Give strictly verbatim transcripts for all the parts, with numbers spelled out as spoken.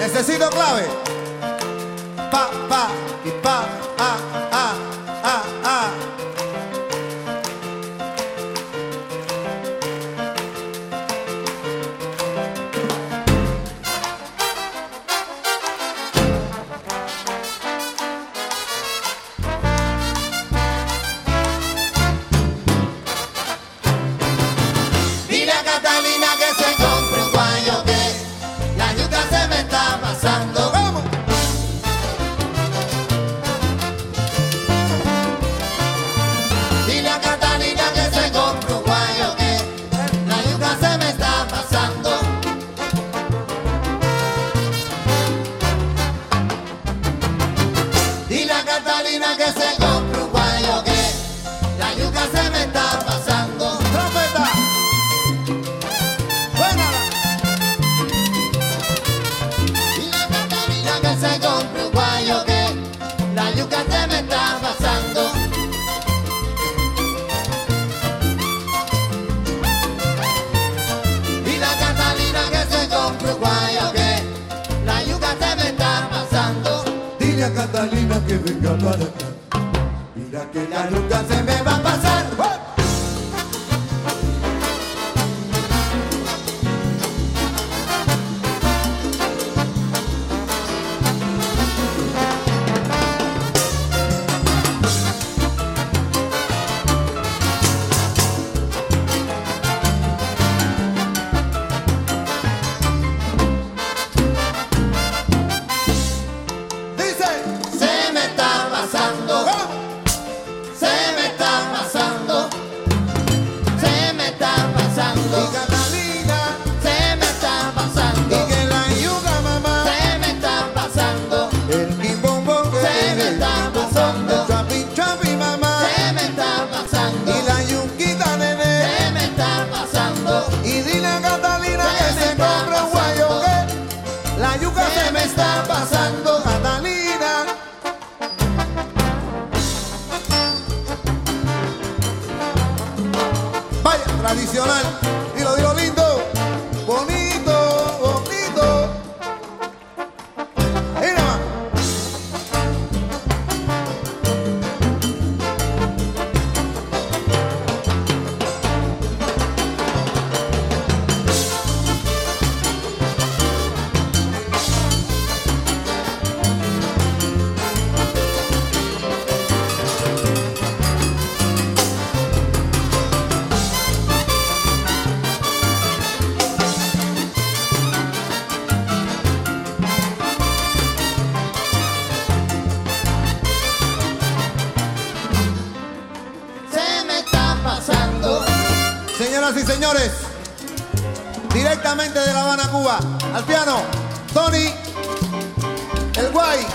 Necesito clave. Pa, pa, y pa, ah, ah, ah, ah. Dile a Catalina que se compre un guayo que la yuca se me está pasando. ¡Vamos! Dile a Catalina que se compre un guayo que la yuca se me está pasando. Dile a Catalina que se compre un guayo que la yuca se me está pasando. ¡Trompeta! ¡Suénala! Dile a Catalina que se compre un guayo que la yuca se me está pasando. Dile a Catalina que se compre un guayo que la yuca se me está pasando. Dile a Catalina que venga para acá. Mira que la yuca se me va a pasar. Dice. Se me está pasando. ¡Vamos! Se me está pasando. Se me está Y pasando. Catalina, Se me está pasando. y que la yuca, mamá. Se me está pasando. El quimbombo que Se me está pasando. el chapi, chapi, mamá. Se me está pasando. Y la yuquita, nene. Se me está pasando. Y dile a Catalina Se que me se está compre un guayo pasando. que la yuca Se me está pasando. Catalina. Vaya, tradicional. Dilo, dilo lindo. Bonito, bonito. Mira más. Se me está pasando. Señoras y señores, directamente de La Habana, Cuba, al piano, Tony, el guay.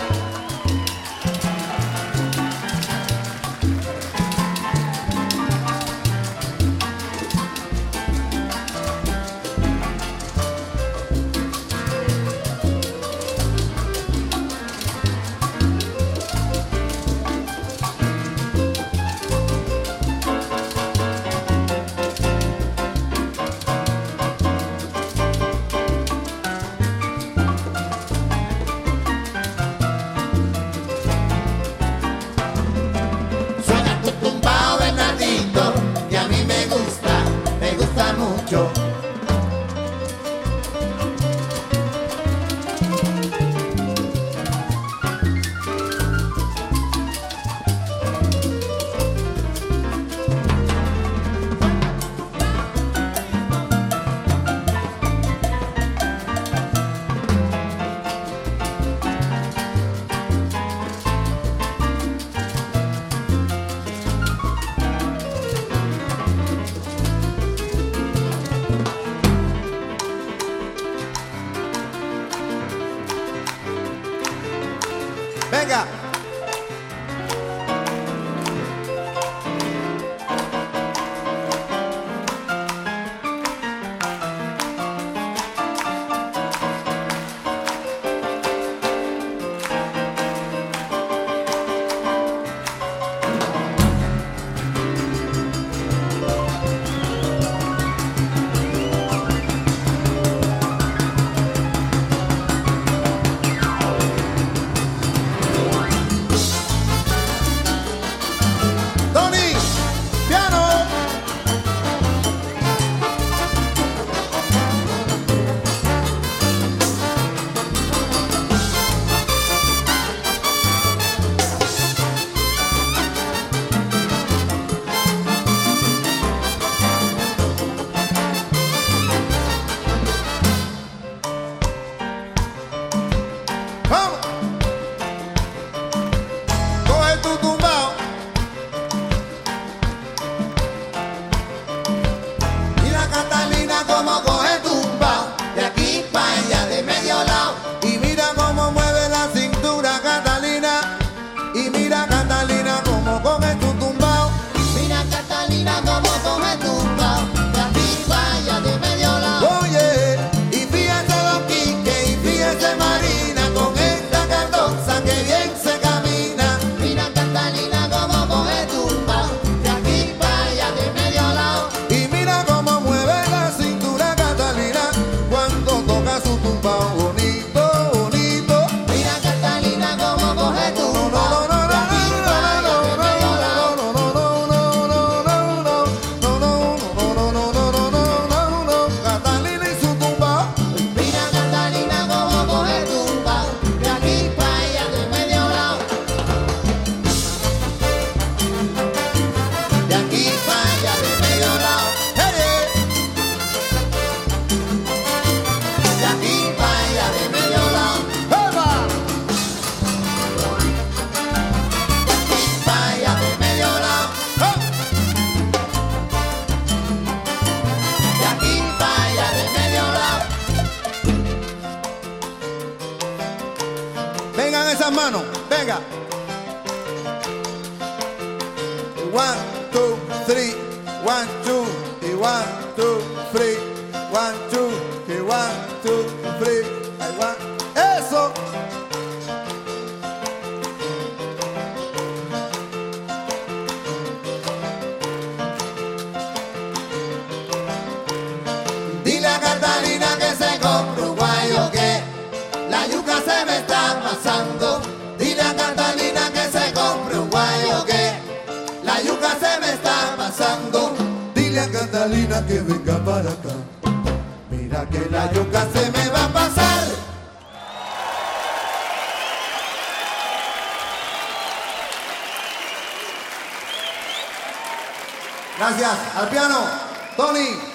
las manos, venga. One, two, three, one, two, y one, two, three, one, two, y one, two, three, y one. Eso. Dile a Catalina que se compre un guayo que la yuca se me está pasando. Dile a Catalina que se compre un guayo que la yuca se me está pasando. Dile a Catalina que venga para acá. Mira que la yuca Se me va a pasar. Gracias. Al piano, Tony.